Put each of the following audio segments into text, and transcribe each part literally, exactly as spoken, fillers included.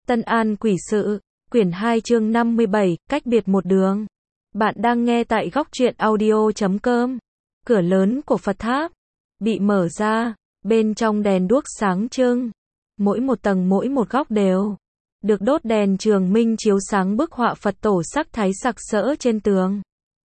Tân An Quỷ Sự, quyển hai chương năm mươi bảy, cách biệt một đường. Bạn đang nghe tại góc truyện audio chấm com. Cửa lớn của Phật tháp bị mở ra, bên trong đèn đuốc sáng trưng, mỗi một tầng mỗi một góc đều được đốt đèn trường minh chiếu sáng bức họa Phật tổ sắc thái sặc sỡ trên tường.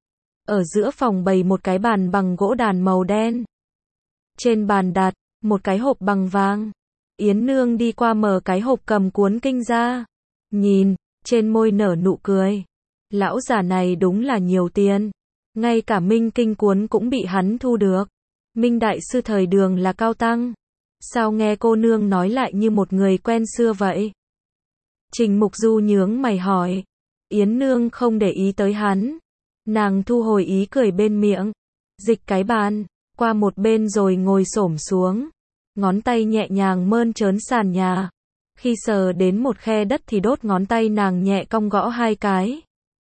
Ở giữa phòng bày một cái bàn bằng gỗ đàn màu đen. Trên bàn đặt một cái hộp bằng vàng. Yến Nương đi qua mở cái hộp cầm cuốn kinh ra, nhìn, trên môi nở nụ cười. Lão già này đúng là nhiều tiền, ngay cả minh kinh cuốn cũng bị hắn thu được. Minh đại sư thời Đường là cao tăng, sao nghe cô nương nói lại như một người quen xưa vậy? Trình Mục Du nhướng mày hỏi. Yến Nương không để ý tới hắn, nàng thu hồi ý cười bên miệng, dịch cái bàn qua một bên rồi ngồi xổm xuống. Ngón tay nhẹ nhàng mơn trớn sàn nhà. Khi sờ đến một khe đất thì đốt ngón tay nàng nhẹ cong gõ hai cái.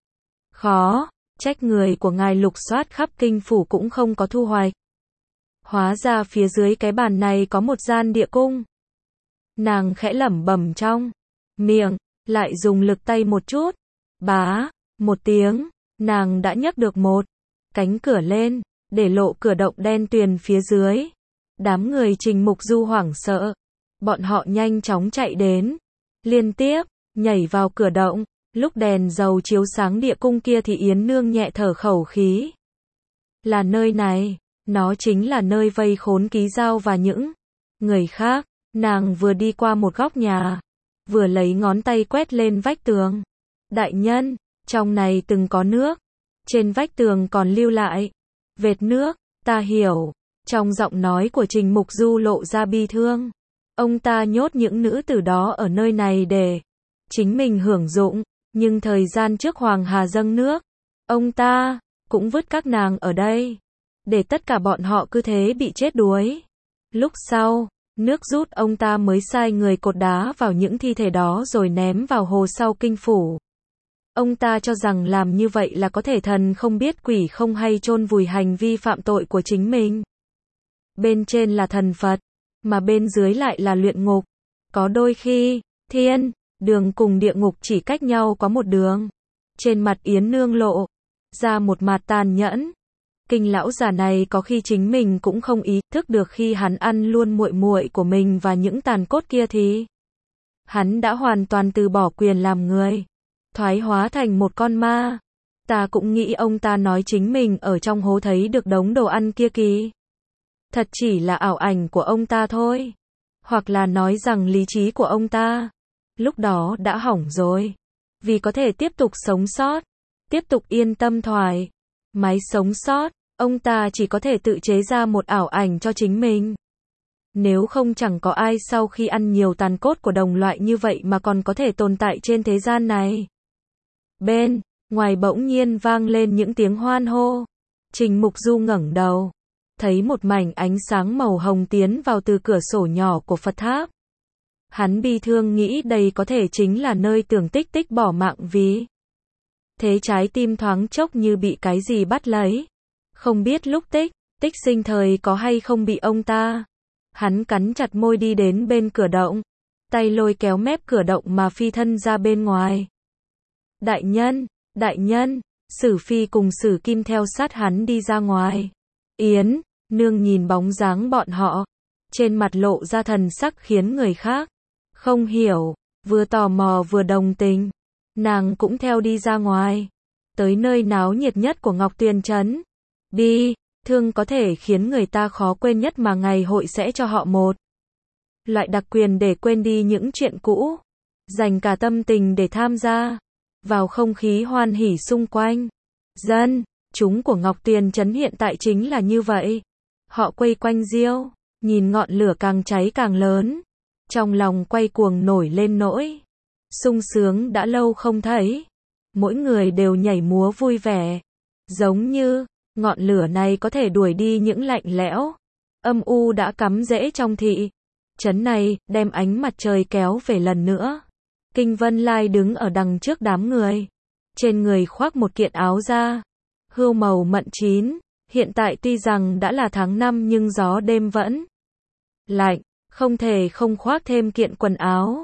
Khó, trách người của ngài lục soát khắp kinh phủ cũng không có thu hoạch. Hóa ra phía dưới cái bàn này có một gian địa cung. Nàng khẽ lẩm bẩm trong miệng, lại dùng lực tay một chút. Bá, một tiếng, nàng đã nhấc được một cánh cửa lên, để lộ cửa động đen tuyền phía dưới. Đám người Trình Mục Du hoảng sợ. Bọn họ nhanh chóng chạy đến, liên tiếp nhảy vào cửa động. Lúc đèn dầu chiếu sáng địa cung kia thì Yến Nương nhẹ thở khẩu khí. Là nơi này, nó chính là nơi vây khốn Ký Dao và những người khác. Nàng vừa đi qua một góc nhà, vừa lấy ngón tay quét lên vách tường. Đại nhân, trong này từng có nước. Trên vách tường còn lưu lại vệt nước. Ta hiểu. Trong giọng nói của Trình Mục Du lộ ra bi thương. Ông ta nhốt những nữ tử đó ở nơi này để chính mình hưởng dụng, nhưng thời gian trước Hoàng Hà dâng nước, ông ta cũng vứt các nàng ở đây, để tất cả bọn họ cứ thế bị chết đuối. Lúc sau, nước rút ông ta mới sai người cột đá vào những thi thể đó rồi ném vào hồ sau kinh phủ. Ông ta cho rằng làm như vậy là có thể thần không biết quỷ không hay chôn vùi hành vi phạm tội của chính mình. Bên trên là thần Phật, mà bên dưới lại là luyện ngục. Có đôi khi, thiên đường cùng địa ngục chỉ cách nhau có một đường. Trên mặt Yến Nương lộ ra một mặt tàn nhẫn. Kinh lão già này có khi chính mình cũng không ý thức được khi hắn ăn luôn muội muội của mình và những tàn cốt kia thì hắn đã hoàn toàn từ bỏ quyền làm người, thoái hóa thành một con ma. Ta cũng nghĩ ông ta nói chính mình ở trong hố thấy được đống đồ ăn kia kì thật chỉ là ảo ảnh của ông ta thôi. Hoặc là nói rằng lý trí của ông ta lúc đó đã hỏng rồi. Vì có thể tiếp tục sống sót, tiếp tục yên tâm thoải mái sống sót, ông ta chỉ có thể tự chế ra một ảo ảnh cho chính mình. Nếu không chẳng có ai sau khi ăn nhiều tàn cốt của đồng loại như vậy mà còn có thể tồn tại trên thế gian này. Bên ngoài bỗng nhiên vang lên những tiếng hoan hô. Trình Mục Du ngẩng đầu, thấy một mảnh ánh sáng màu hồng tiến vào từ cửa sổ nhỏ của Phật tháp. Hắn bi thương nghĩ đây có thể chính là nơi Tưởng Tích Tích bỏ mạng vì. Thế trái tim thoáng chốc như bị cái gì bắt lấy. Không biết lúc Tích Tích sinh thời có hay không bị ông ta. Hắn cắn chặt môi đi đến bên cửa động, tay lôi kéo mép cửa động mà phi thân ra bên ngoài. Đại nhân, đại nhân, Sử Phi cùng Sử Kim theo sát hắn đi ra ngoài. Yến Nương nhìn bóng dáng bọn họ, trên mặt lộ ra thần sắc khiến người khác không hiểu, vừa tò mò vừa đồng tình. Nàng cũng theo đi ra ngoài, tới nơi náo nhiệt nhất của Ngọc Tuyền Trấn. Bi thương có thể khiến người ta khó quên nhất mà ngày hội sẽ cho họ một loại đặc quyền để quên đi những chuyện cũ, dành cả tâm tình để tham gia vào không khí hoan hỉ xung quanh. Dân chúng của Ngọc Tuyền Trấn hiện tại chính là như vậy. Họ quây quanh diêu, nhìn ngọn lửa càng cháy càng lớn, trong lòng quay cuồng nổi lên nỗi sung sướng đã lâu không thấy. Mỗi người đều nhảy múa vui vẻ, giống như ngọn lửa này có thể đuổi đi những lạnh lẽo, âm u đã cắm rễ trong thị trấn này, đem ánh mặt trời kéo về lần nữa. Kinh Vân Lai đứng ở đằng trước đám người, trên người khoác một kiện áo da hươu màu mận chín. Hiện tại tuy rằng đã là tháng năm nhưng gió đêm vẫn lạnh, không thể không khoác thêm kiện quần áo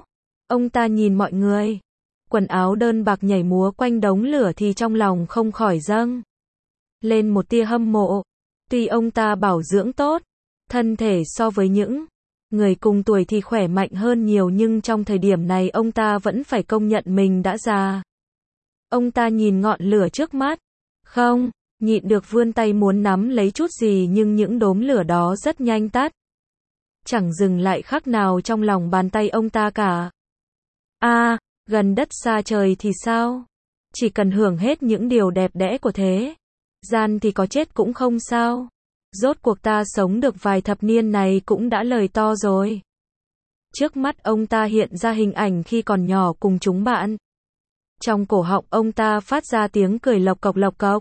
Ông ta nhìn mọi người, quần áo đơn bạc nhảy múa quanh đống lửa thì trong lòng không khỏi dâng lên một tia hâm mộ. Tuy ông ta bảo dưỡng tốt, thân thể so với những người cùng tuổi thì khỏe mạnh hơn nhiều, nhưng trong thời điểm này ông ta vẫn phải công nhận mình đã già. Ông ta nhìn ngọn lửa trước mắt, không nhịn được vươn tay muốn nắm lấy chút gì, nhưng những đốm lửa đó rất nhanh tắt, chẳng dừng lại khắc nào trong lòng bàn tay ông ta cả. A, à, gần đất xa trời thì sao? Chỉ cần hưởng hết những điều đẹp đẽ của thế gian thì có chết cũng không sao. Rốt cuộc ta sống được vài thập niên này cũng đã lời to rồi. Trước mắt ông ta hiện ra hình ảnh khi còn nhỏ cùng chúng bạn. Trong cổ họng ông ta phát ra tiếng cười lộc cộc lộc cộc.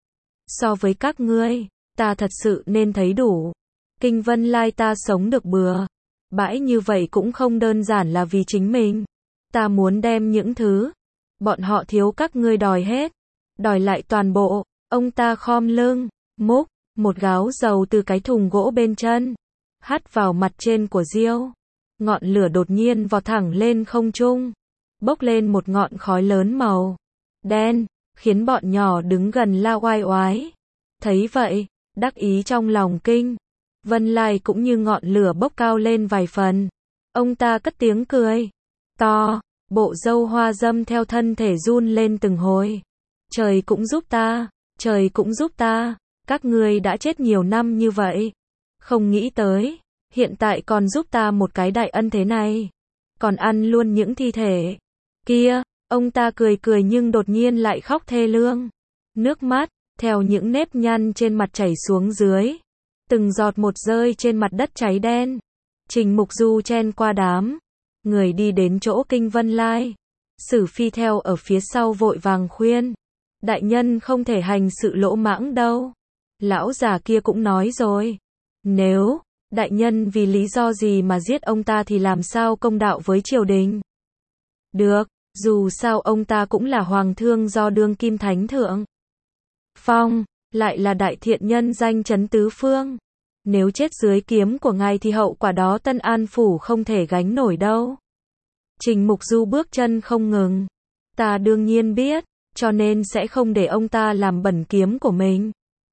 So với các ngươi, ta thật sự nên thấy đủ. Kinh Vân Lai ta sống được bừa bãi như vậy cũng không đơn giản là vì chính mình. Ta muốn đem những thứ bọn họ thiếu các ngươi đòi hết, đòi lại toàn bộ. Ông ta khom lưng, múc một gáo dầu từ cái thùng gỗ bên chân, hắt vào mặt trên của Diêu. Ngọn lửa đột nhiên vọt thẳng lên không trung, bốc lên một ngọn khói lớn màu đen, khiến bọn nhỏ đứng gần la oai oái. Thấy vậy, đắc ý trong lòng Kinh Vân Lai cũng như ngọn lửa bốc cao lên vài phần. Ông ta cất tiếng cười to, bộ râu hoa râm theo thân thể run lên từng hồi. Trời cũng giúp ta, trời cũng giúp ta, các ngươi đã chết nhiều năm như vậy, không nghĩ tới, hiện tại còn giúp ta một cái đại ân thế này, còn ăn luôn những thi thể kia. Ông ta cười cười nhưng đột nhiên lại khóc thê lương. Nước mắt theo những nếp nhăn trên mặt chảy xuống dưới, từng giọt một rơi trên mặt đất cháy đen. Trình Mục Du chen qua đám người đi đến chỗ Kinh Vân Lai. Sử Phi theo ở phía sau vội vàng khuyên, đại nhân không thể hành sự lỗ mãng đâu. Lão già kia cũng nói rồi, nếu đại nhân vì lý do gì mà giết ông ta thì làm sao công đạo với triều đình được, dù sao ông ta cũng là hoàng thương do đương kim thánh thượng phong, lại là đại thiện nhân danh chấn tứ phương. Nếu chết dưới kiếm của ngài thì hậu quả đó Tân An phủ không thể gánh nổi đâu. Trình Mục Du bước chân không ngừng. Ta đương nhiên biết, cho nên sẽ không để ông ta làm bẩn kiếm của mình.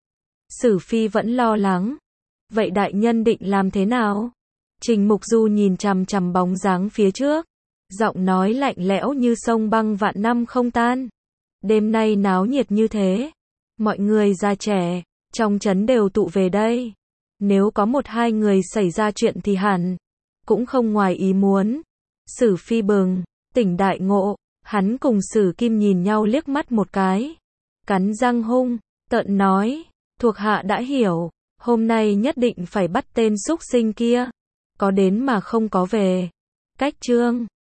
Sử Phi vẫn lo lắng. Vậy đại nhân định làm thế nào? Trình Mục Du nhìn chằm chằm bóng dáng phía trước, giọng nói lạnh lẽo như sông băng vạn năm không tan. Đêm nay náo nhiệt như thế, mọi người già trẻ trong trấn đều tụ về đây. Nếu có một hai người xảy ra chuyện thì hẳn cũng không ngoài ý muốn. Sử Phi bừng tỉnh đại ngộ, hắn cùng Sử Kim nhìn nhau liếc mắt một cái, cắn răng hung tợn nói, thuộc hạ đã hiểu, hôm nay nhất định phải bắt tên súc sinh kia, có đến mà không có về. Cách chương